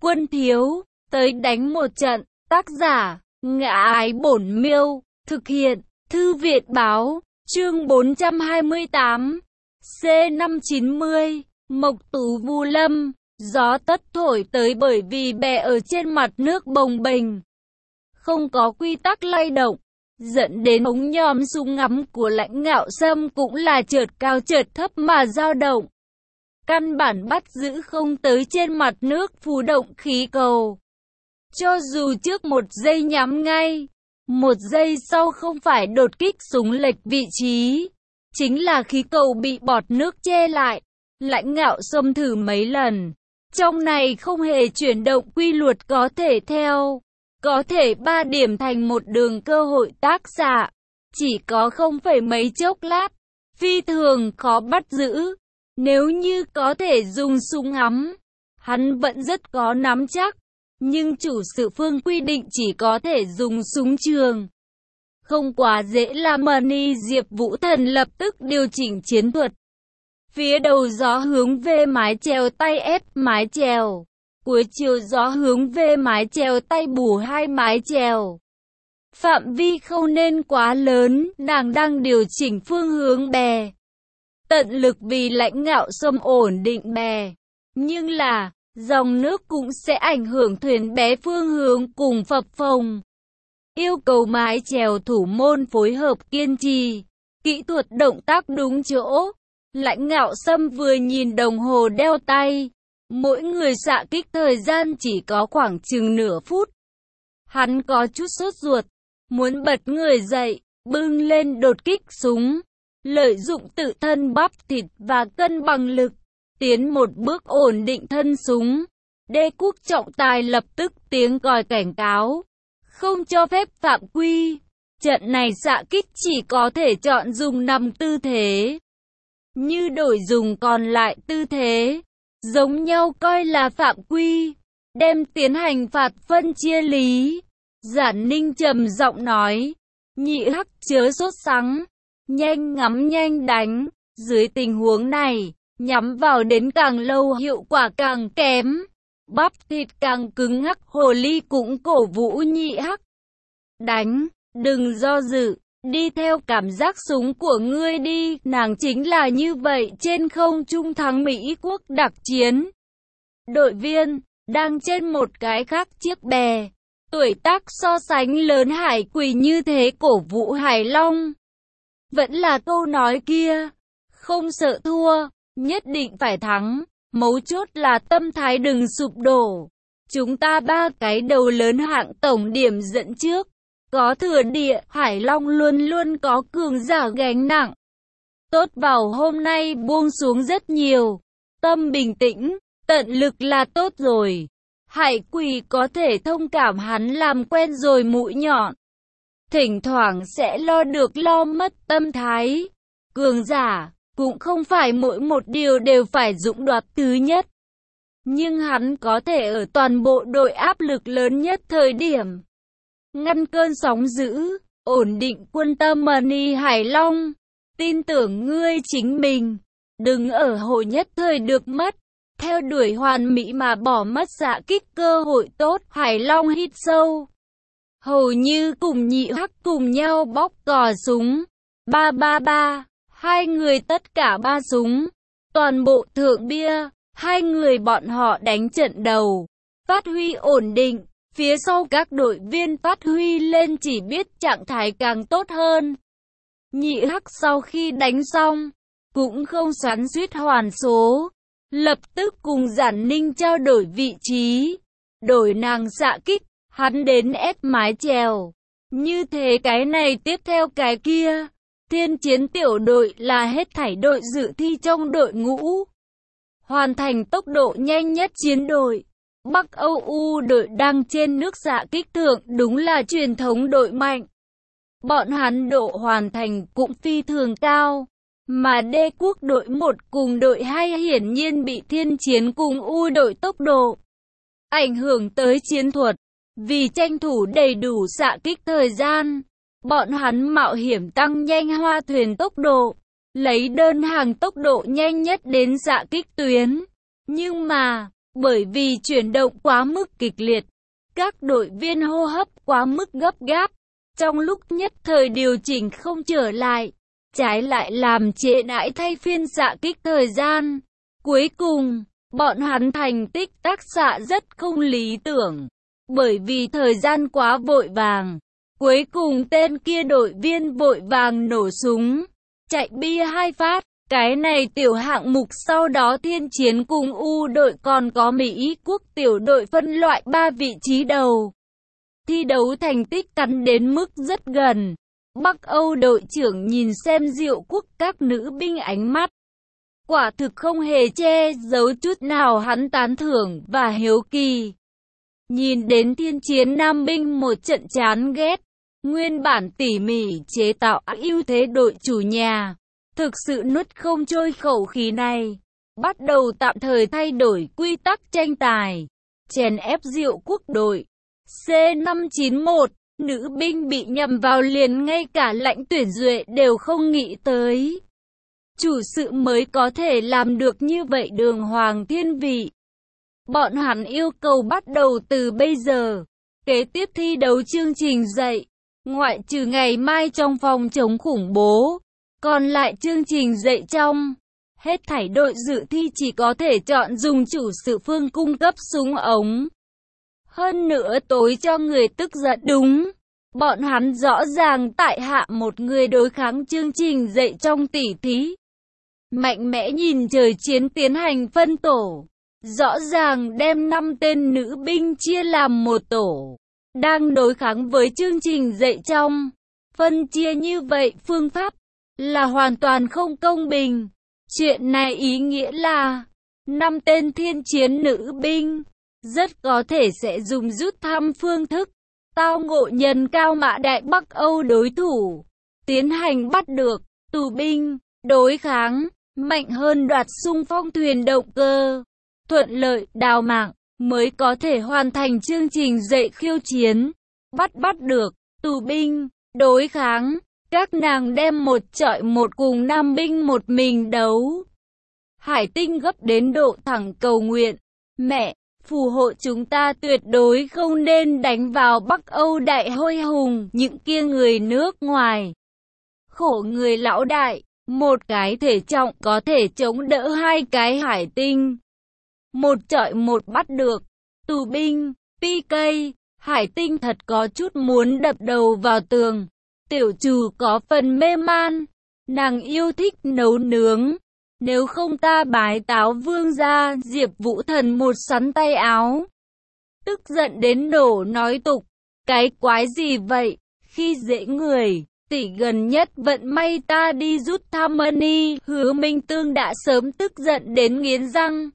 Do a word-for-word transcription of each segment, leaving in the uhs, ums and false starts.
quân thiếu, tới đánh một trận. Tác giả, Ngã Ái Bổn Miêu, thực hiện, Thư viện Báo, chương bốn trăm hai mươi tám, C năm chín mươi, Mộc Tú Vu Lâm, gió tất thổi tới bởi vì bè ở trên mặt nước bồng bềnh, không có quy tắc lay động, dẫn đến ống nhòm súng ngắm của Lãnh Ngạo Sâm cũng là chợt cao chợt thấp mà dao động. Căn bản bắt giữ không tới trên mặt nước phù động khí cầu. Cho dù trước một giây nhắm ngay, một giây sau không phải đột kích súng lệch vị trí, chính là khí cầu bị bọt nước che lại. Lãnh Ngạo Sâm thử mấy lần, trong này không hề chuyển động quy luật có thể theo, có thể ba điểm thành một đường cơ hội tác xạ, chỉ có không phải mấy chốc lát, phi thường khó bắt giữ. Nếu như có thể dùng súng ngắm, hắn vẫn rất có nắm chắc, nhưng chủ sự phương quy định chỉ có thể dùng súng trường. Không quá dễ làm. Mani Diệp Vũ Thần lập tức điều chỉnh chiến thuật. Phía đầu gió hướng về mái chèo tay ép mái chèo, cuối chiều gió hướng về mái chèo tay bù hai mái chèo. Phạm vi không nên quá lớn, nàng đang điều chỉnh phương hướng bè. Tận lực vì Lãnh Ngạo Sâm ổn định bè, nhưng là, dòng nước cũng sẽ ảnh hưởng thuyền bé phương hướng cùng phập phồng. Yêu cầu mái chèo thủ môn phối hợp kiên trì, kỹ thuật động tác đúng chỗ. Lãnh Ngạo Sâm vừa nhìn đồng hồ đeo tay, mỗi người xạ kích thời gian chỉ có khoảng chừng nửa phút. Hắn có chút sốt ruột, muốn bật người dậy, bưng lên đột kích súng, lợi dụng tự thân bắp thịt và cân bằng lực, tiến một bước ổn định thân súng. Đê Quốc trọng tài lập tức tiếng còi cảnh cáo, không cho phép phạm quy. Trận này xạ kích chỉ có thể chọn dùng năm tư thế, như đổi dùng còn lại tư thế, giống nhau coi là phạm quy, đem tiến hành phạt phân chia lý. Giản Ninh trầm giọng nói, Nhị Hắc chớ sốt sắng, nhanh ngắm nhanh đánh, dưới tình huống này, nhắm vào đến càng lâu hiệu quả càng kém, bắp thịt càng cứng ngắc. Hồ Ly cũng cổ vũ Nhị Hắc, đánh, đừng do dự, đi theo cảm giác súng của ngươi đi. Nàng chính là như vậy trên không trung thắng Mỹ quốc đặc chiến. Đội viên, đang trên một cái khác chiếc bè, tuổi tác so sánh lớn Hải Quỳ như thế cổ vũ Hải Long. Vẫn là câu nói kia, không sợ thua, nhất định phải thắng, mấu chốt là tâm thái đừng sụp đổ. Chúng ta ba cái đầu lớn hạng tổng điểm dẫn trước, có thừa địa, Hải Long luôn luôn có cường giả gánh nặng. Tốt vào hôm nay buông xuống rất nhiều, tâm bình tĩnh, tận lực là tốt rồi. Hải Quỳ có thể thông cảm, hắn làm quen rồi mũi nhọn, thỉnh thoảng sẽ lo được lo mất tâm thái. Cường giả, cũng không phải mỗi một điều đều phải dũng đoạt thứ nhất. Nhưng hắn có thể ở toàn bộ đội áp lực lớn nhất thời điểm, ngăn cơn sóng dữ, ổn định quân tâm. Mani Hải Long, tin tưởng ngươi chính mình, đừng ở hội nhất thời được mất, theo đuổi hoàn mỹ mà bỏ mất xạ kích cơ hội tốt. Hải Long hít sâu, hầu như cùng Nhị Hắc cùng nhau bóc cò súng. Ba ba ba, hai người tất cả ba súng, toàn bộ thượng bia, hai người bọn họ đánh trận đầu, phát huy ổn định. Phía sau các đội viên phát huy lên chỉ biết trạng thái càng tốt hơn. Nhị Hắc sau khi đánh xong, cũng không xoắn xuýt hoàn số, lập tức cùng Giản Ninh trao đổi vị trí, đổi nàng xạ kích, hắn đến ép mái chèo. Như thế cái này tiếp theo cái kia, thiên chiến tiểu đội là hết thảy đội dự thi trong đội ngũ, hoàn thành tốc độ nhanh nhất chiến đội. Bắc Âu U đội đang trên nước xạ kích thượng đúng là truyền thống đội mạnh. Bọn hắn độ hoàn thành cũng phi thường cao. Mà Đê Quốc đội một cùng đội hai hiển nhiên bị thiên chiến cùng U đội tốc độ ảnh hưởng tới chiến thuật. Vì tranh thủ đầy đủ xạ kích thời gian, bọn hắn mạo hiểm tăng nhanh hoa thuyền tốc độ, lấy đơn hàng tốc độ nhanh nhất đến xạ kích tuyến. Nhưng mà, Bởi vì chuyển động quá mức kịch liệt, các đội viên hô hấp quá mức gấp gáp, trong lúc nhất thời điều chỉnh không trở lại, trái lại làm trễ nải thay phiên xạ kích thời gian. Cuối cùng, bọn hắn thành tích tác xạ rất không lý tưởng, bởi vì thời gian quá vội vàng. Cuối cùng tên kia đội viên vội vàng nổ súng, chạy bia hai phát. Cái này tiểu hạng mục sau đó Thiên Chiến cùng U đội còn có Mỹ Quốc tiểu đội phân loại ba vị trí đầu. Thi đấu thành tích cắn đến mức rất gần. Bắc Âu đội trưởng nhìn xem Diệu Quốc các nữ binh ánh mắt. Quả thực không hề che giấu chút nào hắn tán thưởng và hiếu kỳ. Nhìn đến Thiên Chiến nam binh một trận chán ghét. Nguyên bản tỉ mỉ chế tạo ưu thế đội chủ nhà. Thực sự nuốt không trôi khẩu khí này. Bắt đầu tạm thời thay đổi quy tắc tranh tài. Chèn ép Diệu Quốc đội. C năm chín mốt, nữ binh bị nhầm vào liền ngay cả lãnh tuyển duệ đều không nghĩ tới. Chủ sự mới có thể làm được như vậy đường hoàng thiên vị. Bọn hắn yêu cầu bắt đầu từ bây giờ. Kế tiếp thi đấu chương trình dạy. Ngoại trừ ngày mai trong phòng chống khủng bố. Còn lại chương trình dạy trong. Hết thảy đội dự thi chỉ có thể chọn dùng chủ sự phương cung cấp súng ống. Hơn nữa tối cho người tức giận đúng. Bọn hắn rõ ràng tại hạ một người đối kháng chương trình dạy trong tỉ thí. Mạnh mẽ nhìn trời chiến tiến hành phân tổ. Rõ ràng đem năm tên nữ binh chia làm một tổ. Đang đối kháng với chương trình dạy trong. Phân chia như vậy phương pháp là hoàn toàn không công bình. Chuyện này ý nghĩa là năm tên thiên chiến nữ binh rất có thể sẽ dùng rút thăm phương thức tao ngộ nhân cao mã đại Bắc Âu đối thủ, tiến hành bắt được, tù binh, đối kháng, mạnh hơn đoạt xung phong thuyền động cơ, thuận lợi, đào mạng, mới có thể hoàn thành chương trình dạy khiêu chiến, bắt bắt được, tù binh, đối kháng. Các nàng đem một chọi một cùng nam binh một mình đấu. Hải Tinh gấp đến độ thẳng cầu nguyện. Mẹ, phù hộ chúng ta tuyệt đối không nên đánh vào Bắc Âu đại hôi hùng, những kia người nước ngoài. Khổ người lão đại, một cái thể trọng có thể chống đỡ hai cái Hải Tinh. Một chọi một bắt được, tù binh, pê ca, Hải Tinh thật có chút muốn đập đầu vào tường. Tiểu trù có phần mê man, nàng yêu thích nấu nướng. Nếu không ta bái táo vương gia, Diệp Vũ Thần một xoắn tay áo. Tức giận đến nổ nói tục, cái quái gì vậy, khi dễ người, tỷ gần nhất vận may ta đi rút thăm money. Hứa Minh Tương đã sớm tức giận đến nghiến răng.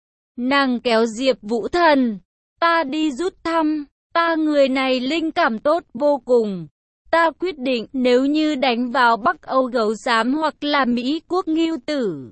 Nàng kéo Diệp Vũ Thần, ta đi rút thăm, ta người này linh cảm tốt vô cùng. Ta quyết định nếu như đánh vào Bắc Âu gấu xám hoặc là Mỹ Quốc ngưu tử,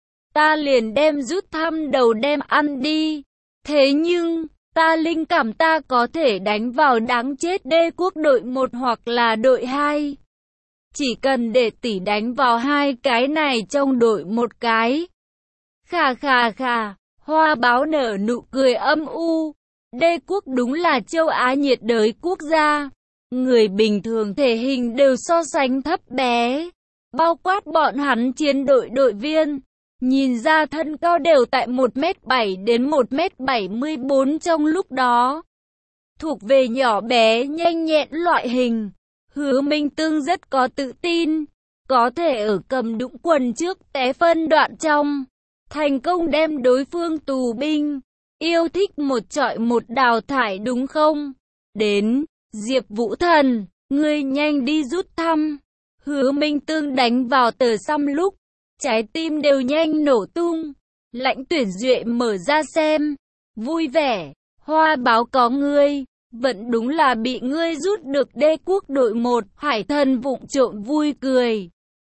ta liền đem rút thăm đầu đem ăn đi. Thế nhưng, ta linh cảm ta có thể đánh vào đáng chết đê quốc đội một hoặc là đội hai. Chỉ cần để tỷ đánh vào hai cái này trong đội một cái. Khà khà khà, Hoa Báo nở nụ cười âm u. Đê quốc đúng là châu Á nhiệt đới quốc gia. Người bình thường thể hình đều so sánh thấp bé, bao quát bọn hắn chiến đội đội viên, nhìn ra thân cao đều tại một mét bảy đến một mét bảy mươi bốn trong lúc đó. Thuộc về nhỏ bé nhanh nhẹn loại hình, Hứa Minh Tương rất có tự tin, có thể ở cầm đũng quần trước té phân đoạn trong, thành công đem đối phương tù binh, yêu thích một chọi một đào thải đúng không? Đến Diệp Vũ Thần, ngươi nhanh đi rút thăm. Hứa Minh Tương đánh vào tờ xăm lúc, trái tim đều nhanh nổ tung. Lãnh tuyển duệ mở ra xem, vui vẻ, Hoa Báo có ngươi, vẫn đúng là bị ngươi rút được đê quốc đội một. Hải Thần vụng trộm vui cười.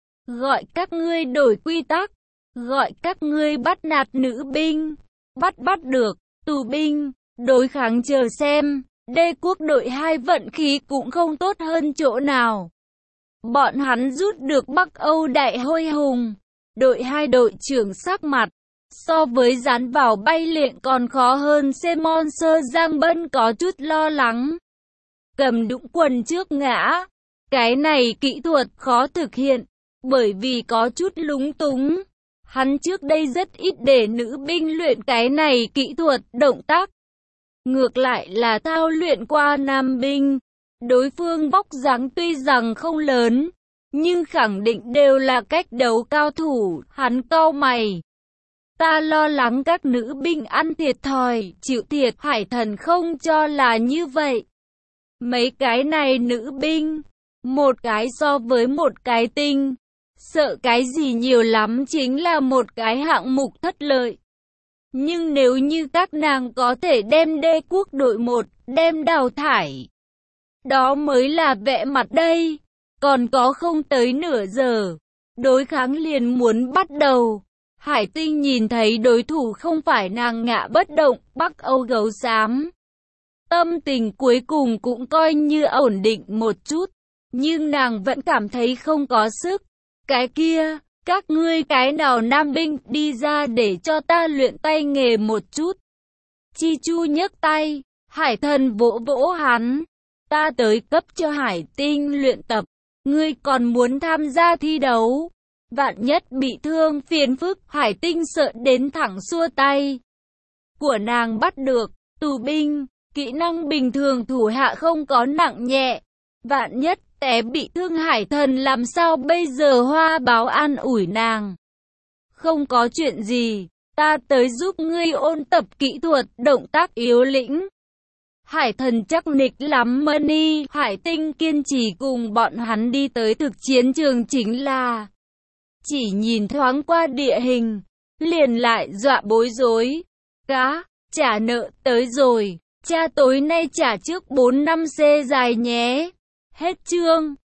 Gọi các ngươi đổi quy tắc, gọi các ngươi bắt nạt nữ binh, bắt bắt được, tù binh, đối kháng chờ xem. Đê quốc đội hai vận khí cũng không tốt hơn chỗ nào. Bọn hắn rút được Bắc Âu đại hôi hùng. Đội hai đội trưởng sắc mặt So với dán vào bay luyện còn khó hơn. Simon Sơ Giang Bân có chút lo lắng. Cầm đũng quần trước ngã. Cái này kỹ thuật khó thực hiện, bởi vì có chút lúng túng. Hắn trước đây rất ít để nữ binh luyện cái này kỹ thuật, động tác. Ngược lại là thao luyện qua nam binh. Đối phương vóc dáng tuy rằng không lớn, nhưng khẳng định đều là cách đấu cao thủ. Hắn cau mày. Ta lo lắng các nữ binh ăn thiệt thòi, chịu thiệt. Hải Thần không cho là như vậy. Mấy cái này nữ binh, một cái so với một cái tinh. Sợ cái gì nhiều lắm chính là một cái hạng mục thất lợi. Nhưng nếu như các nàng có thể đem đế quốc đội một, đem đào thải, đó mới là vẽ mặt đây. Còn có không tới nửa giờ, đối kháng liền muốn bắt đầu. Hải Tinh nhìn thấy đối thủ không phải nàng ngã bất động, Bắc Âu gấu xám. Tâm tình cuối cùng cũng coi như ổn định một chút, nhưng nàng vẫn cảm thấy không có sức. Cái kia, các ngươi cái nào nam binh đi ra để cho ta luyện tay nghề một chút. Chi Chu nhấc tay, Hải Thần vỗ vỗ hắn. Ta tới cấp cho Hải Tinh luyện tập, ngươi còn muốn tham gia thi đấu. Vạn nhất bị thương phiền phức. Hải Tinh sợ đến thẳng xua tay. Của nàng bắt được, tù binh, kỹ năng bình thường thủ hạ không có nặng nhẹ. Vạn nhất té bị thương Hải Thần làm sao bây giờ? Hoa báo an ủi nàng. Không có chuyện gì, ta tới giúp ngươi ôn tập kỹ thuật, động tác yếu lĩnh. Hải Thần chắc nịch lắm Money. Hải Tinh kiên trì cùng bọn hắn đi tới thực chiến trường chính là chỉ nhìn thoáng qua địa hình, liền lại dọa bối rối. Cá, trả nợ tới rồi, cha tối nay trả trước bốn năm xê dài nhé. Hết chương.